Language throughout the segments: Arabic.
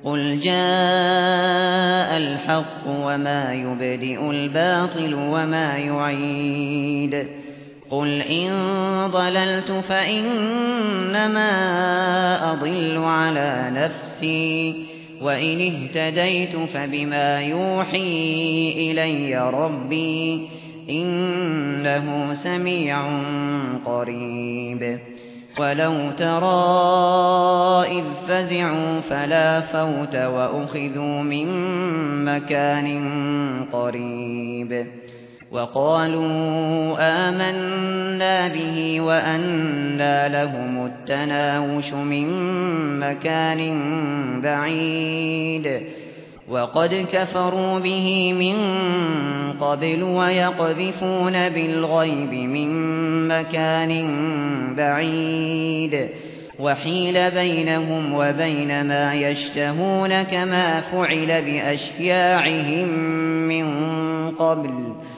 قل جاء الحق وما يبدئ الباطل وما يعيد قل إن ضللت فإنما أضل على نفسي وإن اهتديت فبما يوحي إلي ربي إنه سميع قريب ولو ترى إذ فزعوا فلا فوت وأخذوا من مكان قريب وقالوا آمنا به وأنى لهم التناوش من مكان بعيد وقد كفروا به من قبل ويقذفون بالغيب من مكان بعيد وحيل بينهم وبين ما يشتهون كما فعل بأشياعهم من قبل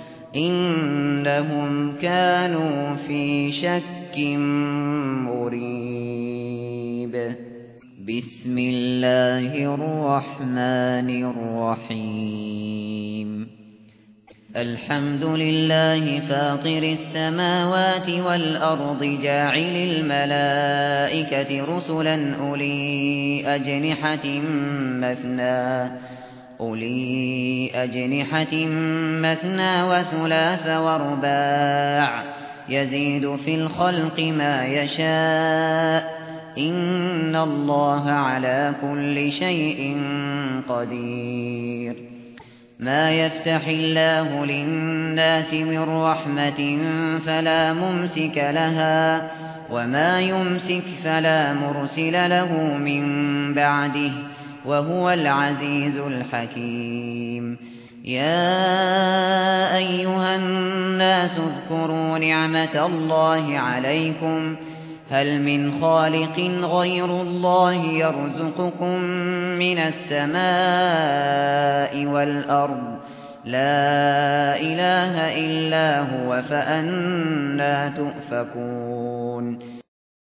إنهم كانوا في شك مريب بسم الله الرحمن الرحيم الحمد لله فاطر السماوات والأرض جاعل الملائكة رسلا أولي أجنحة مثنى وثلاث ورباع يزيد في الخلق ما يشاء إن الله على كل شيء قدير ما يفتح الله للناس من رحمة فلا ممسك لها وما يمسك فلا مرسل له من بعده وهو العزيز الحكيم يا أيها الناس اذكروا نعمة الله عليكم هل من خالق غير الله يرزقكم من السماء والأرض لا إله إلا هو فأنى تؤفكون